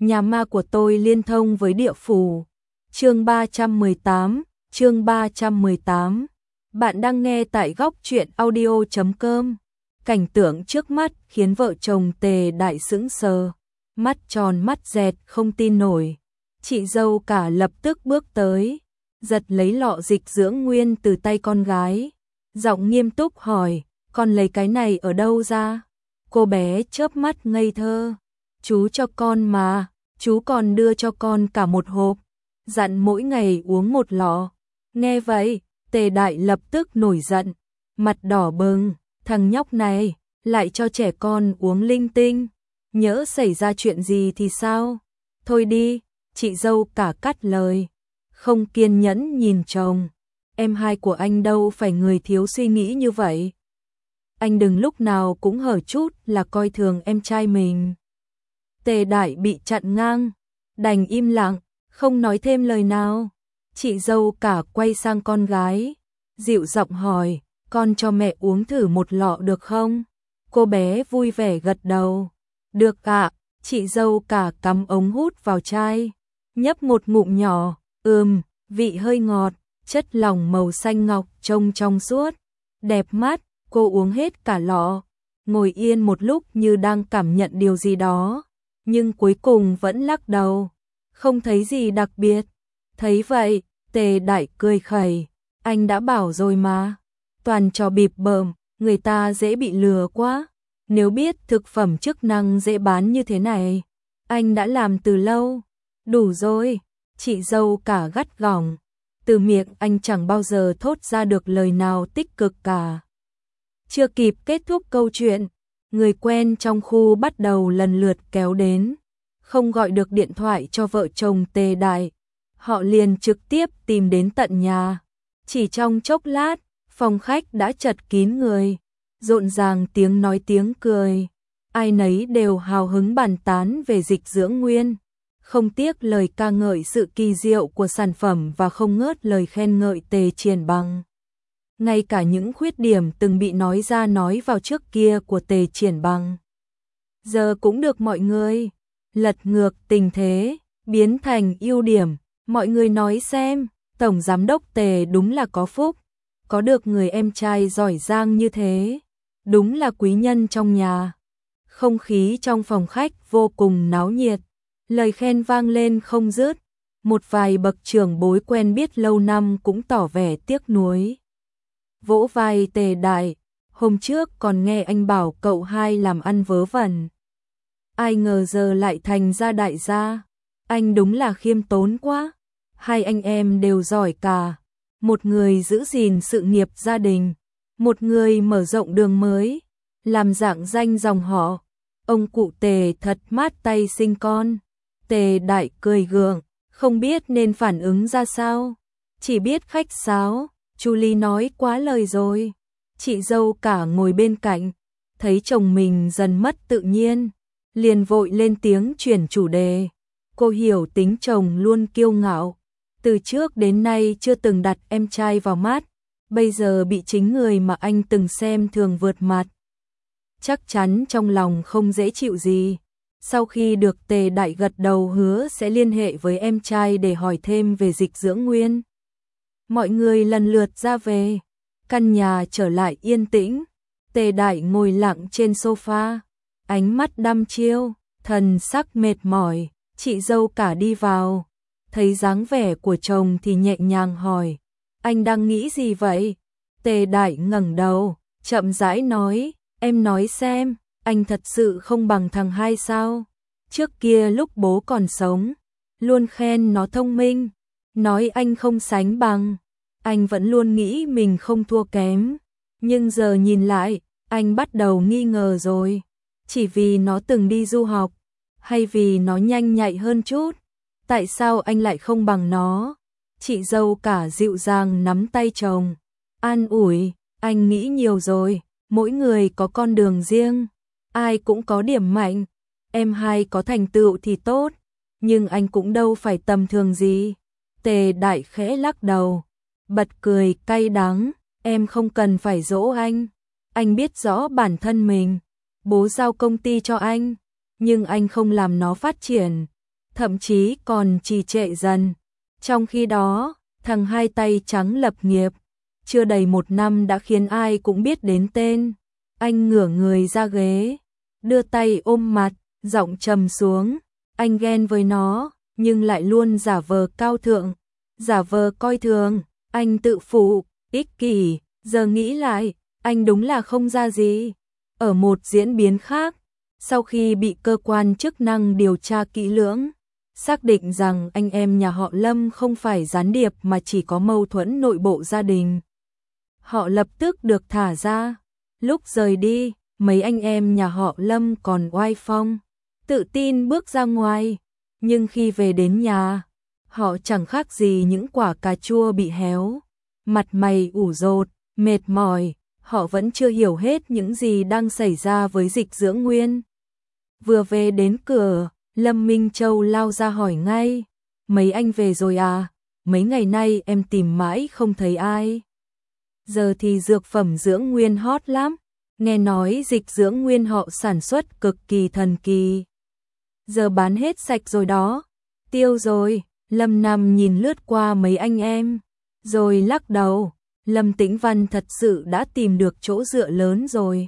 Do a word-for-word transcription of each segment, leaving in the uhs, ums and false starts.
nhà ma của tôi liên thông với địa phủ. Chương ba trăm mười tám, chương ba trăm mười tám. Bạn đang nghe tại góc truyện audio chấm com. Cảnh tượng trước mắt khiến vợ chồng Tề Đại sững sờ, mắt tròn mắt dẹt không tin nổi. Chị dâu cả lập tức bước tới, giật lấy lọ dịch dưỡng nguyên từ tay con gái, giọng nghiêm túc hỏi, con lấy cái này ở đâu ra? Cô bé chớp mắt ngây thơ, chú cho con mà, chú còn đưa cho con cả một hộp, dặn mỗi ngày uống một lọ. Nghe vậy, Tề Đại lập tức nổi giận, mặt đỏ bừng, thằng nhóc này lại cho trẻ con uống linh tinh, nhỡ xảy ra chuyện gì thì sao? Thôi đi, chị dâu cả cắt lời, không kiên nhẫn nhìn chồng, em hai của anh đâu phải người thiếu suy nghĩ như vậy. Anh đừng lúc nào cũng hở chút là coi thường em trai mình. Tề Đại bị chặn ngang, đành im lặng, không nói thêm lời nào. Chị dâu cả quay sang con gái, dịu giọng hỏi, con cho mẹ uống thử một lọ được không? Cô bé vui vẻ gật đầu. Được ạ, chị dâu cả cắm ống hút vào chai, nhấp một ngụm nhỏ, ừm, vị hơi ngọt, chất lỏng màu xanh ngọc trông trong suốt, đẹp mắt. Cô uống hết cả lọ, ngồi yên một lúc như đang cảm nhận điều gì đó, nhưng cuối cùng vẫn lắc đầu, không thấy gì đặc biệt. Thấy vậy, Tề Đại cười khẩy, anh đã bảo rồi mà, toàn trò bịp bợm, người ta dễ bị lừa quá. Nếu biết thực phẩm chức năng dễ bán như thế này, anh đã làm từ lâu. Đủ rồi, chị dâu cả gắt gỏng, từ miệng anh chẳng bao giờ thốt ra được lời nào tích cực cả. Chưa kịp kết thúc câu chuyện, người quen trong khu bắt đầu lần lượt kéo đến, không gọi được điện thoại cho vợ chồng Tề Đại, họ liền trực tiếp tìm đến tận nhà. Chỉ trong chốc lát, phòng khách đã chật kín người, rộn ràng tiếng nói tiếng cười, ai nấy đều hào hứng bàn tán về dịch dưỡng nguyên, không tiếc lời ca ngợi sự kỳ diệu của sản phẩm và không ngớt lời khen ngợi Tề Triển Bằng. Ngay cả những khuyết điểm từng bị nói ra nói vào trước kia của Tề Triển Bằng, giờ cũng được mọi người lật ngược tình thế, biến thành ưu điểm. Mọi người nói xem, Tổng Giám đốc Tề đúng là có phúc, có được người em trai giỏi giang như thế, đúng là quý nhân trong nhà. Không khí trong phòng khách vô cùng náo nhiệt, lời khen vang lên không dứt, một vài bậc trưởng bối quen biết lâu năm cũng tỏ vẻ tiếc nuối. Vỗ vai Tề Đại, hôm trước còn nghe anh bảo cậu hai làm ăn vớ vẩn, ai ngờ giờ lại thành ra đại gia, anh đúng là khiêm tốn quá. Hai anh em đều giỏi cả, một người giữ gìn sự nghiệp gia đình, một người mở rộng đường mới, làm rạng danh dòng họ. Ông cụ Tề thật mát tay sinh con. Tề Đại cười gượng, không biết nên phản ứng ra sao, chỉ biết khách sáo. Chu Ly nói quá lời rồi. Chị dâu cả ngồi bên cạnh, thấy chồng mình dần mất tự nhiên, liền vội lên tiếng chuyển chủ đề. Cô hiểu tính chồng luôn kiêu ngạo, từ trước đến nay chưa từng đặt em trai vào mắt, bây giờ bị chính người mà anh từng xem thường vượt mặt, chắc chắn trong lòng không dễ chịu gì. Sau khi được Tề Đại gật đầu hứa sẽ liên hệ với em trai để hỏi thêm về dịch dưỡng nguyên, mọi người lần lượt ra về, căn nhà trở lại yên tĩnh. Tề Đại ngồi lặng trên sofa, ánh mắt đăm chiêu, thần sắc mệt mỏi. Chị dâu cả đi vào, thấy dáng vẻ của chồng thì nhẹ nhàng hỏi, anh đang nghĩ gì vậy? Tề Đại ngẩng đầu, chậm rãi nói, em nói xem, anh thật sự không bằng thằng hai sao? Trước kia lúc bố còn sống, luôn khen nó thông minh, nói anh không sánh bằng, anh vẫn luôn nghĩ mình không thua kém, nhưng giờ nhìn lại, anh bắt đầu nghi ngờ rồi, chỉ vì nó từng đi du học, hay vì nó nhanh nhạy hơn chút, tại sao anh lại không bằng nó? Chị dâu cả dịu dàng nắm tay chồng, an ủi, anh nghĩ nhiều rồi, mỗi người có con đường riêng, ai cũng có điểm mạnh, em hai có thành tựu thì tốt, nhưng anh cũng đâu phải tầm thường gì. Tề Đại khẽ lắc đầu, bật cười cay đắng, em không cần phải dỗ anh, anh biết rõ bản thân mình, bố giao công ty cho anh, nhưng anh không làm nó phát triển, thậm chí còn trì trệ dần. Trong khi đó, thằng hai tay trắng lập nghiệp, chưa đầy một năm đã khiến ai cũng biết đến tên. Anh ngửa người ra ghế, đưa tay ôm mặt, giọng trầm xuống. Anh ghen với nó, nhưng lại luôn giả vờ cao thượng, giả vờ coi thường. Anh tự phụ, ích kỷ, giờ nghĩ lại, anh đúng là không ra gì. Ở một diễn biến khác, sau khi bị cơ quan chức năng điều tra kỹ lưỡng, xác định rằng anh em nhà họ Lâm không phải gián điệp mà chỉ có mâu thuẫn nội bộ gia đình, họ lập tức được thả ra. Lúc rời đi, mấy anh em nhà họ Lâm còn oai phong, tự tin bước ra ngoài, nhưng khi về đến nhà, họ chẳng khác gì những quả cà chua bị héo, mặt mày ủ rột, mệt mỏi. Họ vẫn chưa hiểu hết những gì đang xảy ra với Dịch Dưỡng Nguyên. Vừa về đến cửa, Lâm Minh Châu lao ra hỏi ngay, mấy anh về rồi à? Mấy ngày nay em tìm mãi không thấy ai. Giờ thì dược phẩm dưỡng nguyên hot lắm, nghe nói Dịch Dưỡng Nguyên họ sản xuất cực kỳ thần kỳ. Giờ bán hết sạch rồi đó, tiêu rồi. Lâm Nam nhìn lướt qua mấy anh em, rồi lắc đầu. Lâm Tĩnh Văn thật sự đã tìm được chỗ dựa lớn rồi.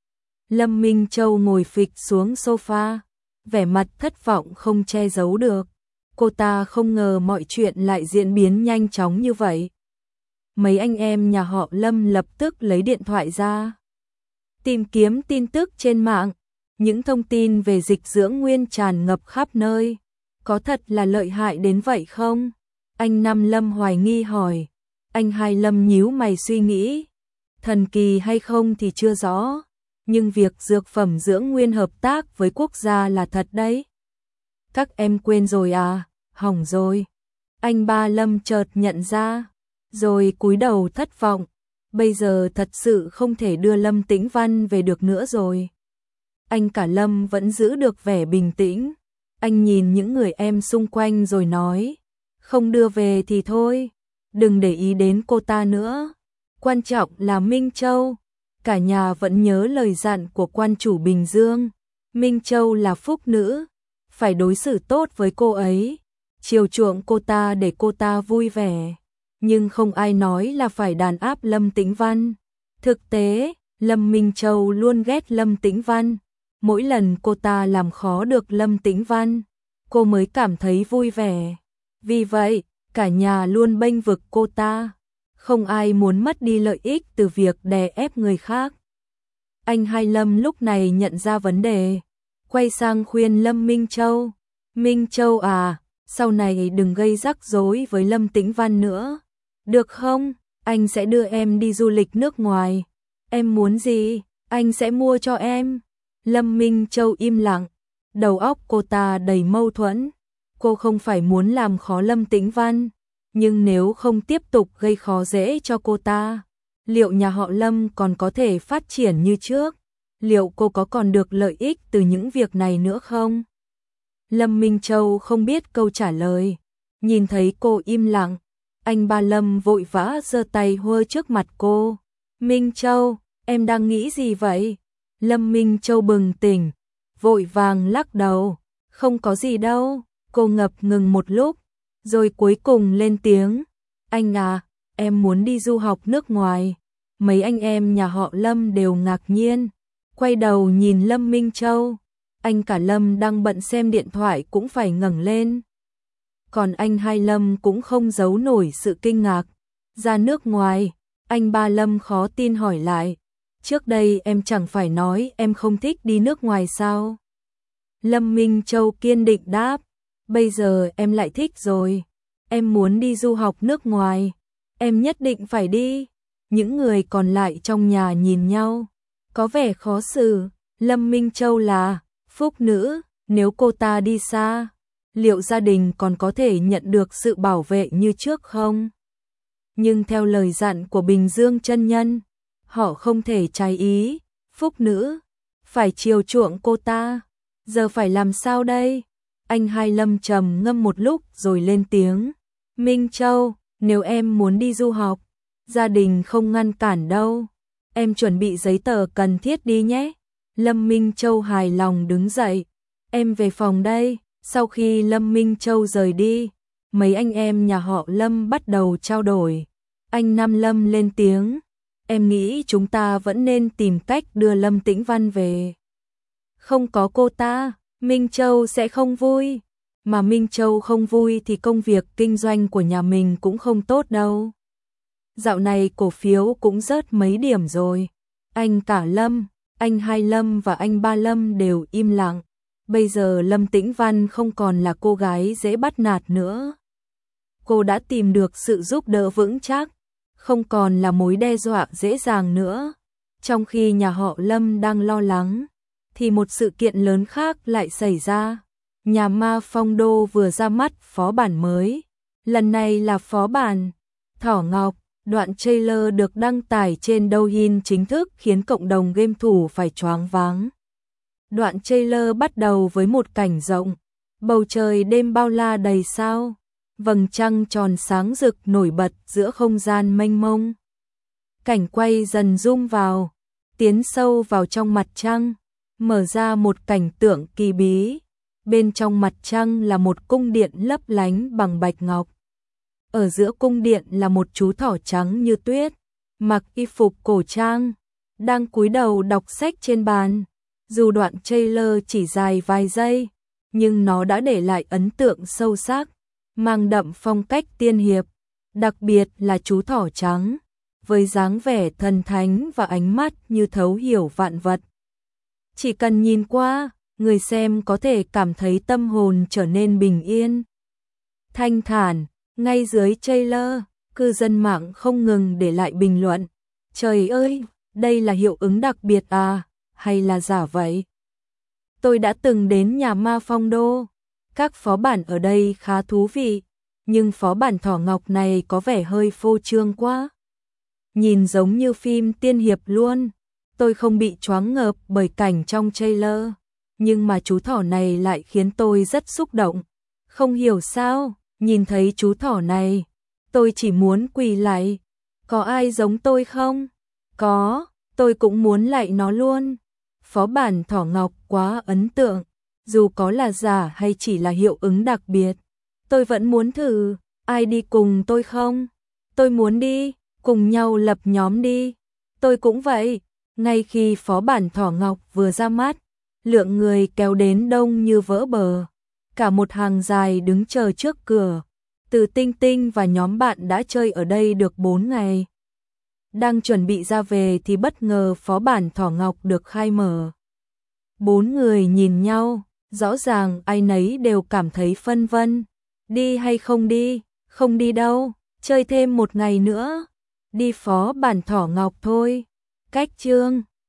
Lâm Minh Châu ngồi phịch xuống sofa, vẻ mặt thất vọng không che giấu được. Cô ta không ngờ mọi chuyện lại diễn biến nhanh chóng như vậy. Mấy anh em nhà họ Lâm lập tức lấy điện thoại ra, tìm kiếm tin tức trên mạng. Những thông tin về Dịch Dưỡng Nguyên tràn ngập khắp nơi. Có thật là lợi hại đến vậy không? Anh Năm Lâm hoài nghi hỏi. Anh Hai Lâm nhíu mày suy nghĩ. Thần kỳ hay không thì chưa rõ, nhưng việc dược phẩm dưỡng nguyên hợp tác với quốc gia là thật đấy. Các em quên rồi à? Hỏng rồi. Anh Ba Lâm chợt nhận ra, rồi cúi đầu thất vọng. Bây giờ thật sự không thể đưa Lâm Tĩnh Văn về được nữa rồi. Anh cả Lâm vẫn giữ được vẻ bình tĩnh. Anh nhìn những người em xung quanh rồi nói, không đưa về thì thôi, đừng để ý đến cô ta nữa. Quan trọng là Minh Châu. Cả nhà vẫn nhớ lời dặn của quan chủ Bình Dương. Minh Châu là phúc nữ, phải đối xử tốt với cô ấy, chiều chuộng cô ta để cô ta vui vẻ. Nhưng không ai nói là phải đàn áp Lâm Tĩnh Văn. Thực tế, Lâm Minh Châu luôn ghét Lâm Tĩnh Văn. Mỗi lần cô ta làm khó được Lâm Tĩnh Văn, cô mới cảm thấy vui vẻ. Vì vậy, cả nhà luôn bênh vực cô ta. Không ai muốn mất đi lợi ích từ việc đè ép người khác. Anh Hai Lâm lúc này nhận ra vấn đề, quay sang khuyên Lâm Minh Châu. Minh Châu à, sau này đừng gây rắc rối với Lâm Tĩnh Văn nữa. Được không? Anh sẽ đưa em đi du lịch nước ngoài. Em muốn gì, anh sẽ mua cho em. Lâm Minh Châu im lặng, đầu óc cô ta đầy mâu thuẫn. Cô không phải muốn làm khó Lâm Tĩnh Văn, nhưng nếu không tiếp tục gây khó dễ cho cô ta, liệu nhà họ Lâm còn có thể phát triển như trước? Liệu cô có còn được lợi ích từ những việc này nữa không? Lâm Minh Châu không biết câu trả lời. Nhìn thấy cô im lặng, anh Ba Lâm vội vã giơ tay hơ trước mặt cô. Minh Châu, em đang nghĩ gì vậy? Lâm Minh Châu bừng tỉnh, vội vàng lắc đầu. Không có gì đâu. Cô ngập ngừng một lúc, rồi cuối cùng lên tiếng. Anh à, em muốn đi du học nước ngoài. Mấy anh em nhà họ Lâm đều ngạc nhiên, quay đầu nhìn Lâm Minh Châu. Anh cả Lâm đang bận xem điện thoại cũng phải ngẩng lên. Còn anh Hai Lâm cũng không giấu nổi sự kinh ngạc. Ra nước ngoài, anh Ba Lâm khó tin hỏi lại. Trước đây em chẳng phải nói em không thích đi nước ngoài sao? Lâm Minh Châu kiên định đáp. Bây giờ em lại thích rồi. Em muốn đi du học nước ngoài. Em nhất định phải đi. Những người còn lại trong nhà nhìn nhau, có vẻ khó xử. Lâm Minh Châu là phúc nữ, nếu cô ta đi xa, liệu gia đình còn có thể nhận được sự bảo vệ như trước không? Nhưng theo lời dặn của Bình Dương chân nhân, họ không thể trái ý. Phúc nữ phải chiều chuộng cô ta. Giờ phải làm sao đây? Anh Hai Lâm trầm ngâm một lúc rồi lên tiếng. Minh Châu, nếu em muốn đi du học, gia đình không ngăn cản đâu. Em chuẩn bị giấy tờ cần thiết đi nhé. Lâm Minh Châu hài lòng đứng dậy. Em về phòng đây, Sau khi Lâm Minh Châu rời đi, mấy anh em nhà họ Lâm bắt đầu trao đổi. Anh Nam Lâm lên tiếng, em nghĩ chúng ta vẫn nên tìm cách đưa Lâm Tĩnh Văn về. Không có cô ta, Minh Châu sẽ không vui. Mà Minh Châu không vui thì công việc kinh doanh của nhà mình cũng không tốt đâu. Dạo này cổ phiếu cũng rớt mấy điểm rồi. Anh cả Lâm, anh hai Lâm và anh ba Lâm đều im lặng. Bây giờ Lâm Tĩnh Văn không còn là cô gái dễ bắt nạt nữa. Cô đã tìm được sự giúp đỡ vững chắc, không còn là mối đe dọa dễ dàng nữa. Trong khi nhà họ Lâm đang lo lắng, thì một sự kiện lớn khác lại xảy ra. Nhà ma Phong Đô vừa ra mắt phó bản mới. Lần này là phó bản Thỏ Ngọc. Đoạn trailer được đăng tải trên Douyin chính thức khiến cộng đồng game thủ phải choáng váng. Đoạn trailer bắt đầu với một cảnh rộng, bầu trời đêm bao la đầy sao, vầng trăng tròn sáng rực nổi bật giữa không gian mênh mông. Cảnh quay dần zoom vào, tiến sâu vào trong mặt trăng, mở ra một cảnh tượng kỳ bí. Bên trong mặt trăng là một cung điện lấp lánh bằng bạch ngọc. Ở giữa cung điện là một chú thỏ trắng như tuyết, mặc y phục cổ trang, đang cúi đầu đọc sách trên bàn. Dù đoạn trailer chỉ dài vài giây, nhưng nó đã để lại ấn tượng sâu sắc, mang đậm phong cách tiên hiệp, đặc biệt là chú thỏ trắng, với dáng vẻ thần thánh và ánh mắt như thấu hiểu vạn vật. Chỉ cần nhìn qua, người xem có thể cảm thấy tâm hồn trở nên bình yên, thanh thản. Ngay dưới trailer, cư dân mạng không ngừng để lại bình luận. Trời ơi, đây là hiệu ứng đặc biệt à, hay là giả vậy? Tôi đã từng đến nhà ma Phong Đô. Các phó bản ở đây khá thú vị, nhưng phó bản Thỏ Ngọc này có vẻ hơi phô trương quá. Nhìn giống như phim tiên hiệp luôn. Tôi không bị choáng ngợp bởi cảnh trong trailer, nhưng mà chú thỏ này lại khiến tôi rất xúc động. Không hiểu sao, nhìn thấy chú thỏ này, tôi chỉ muốn quỳ lạy. Có ai giống tôi không? Có, tôi cũng muốn lạy nó luôn. Phó bản Thỏ Ngọc quá ấn tượng, dù có là giả hay chỉ là hiệu ứng đặc biệt, tôi vẫn muốn thử. Ai đi cùng tôi không? Tôi muốn đi, cùng nhau lập nhóm đi. Tôi cũng vậy. Ngay khi phó bản Thỏ Ngọc vừa ra mắt, lượng người kéo đến đông như vỡ bờ. Cả một hàng dài đứng chờ trước cửa. Từ Tinh Tinh và nhóm bạn đã chơi ở đây được bốn ngày. Đang chuẩn bị ra về thì bất ngờ phó bản Thỏ Ngọc được khai mở. Bốn người nhìn nhau, rõ ràng ai nấy đều cảm thấy phân vân. Đi hay không đi? Không đi đâu, chơi thêm một ngày nữa. Đi phó bản Thỏ Ngọc thôi. Cách chương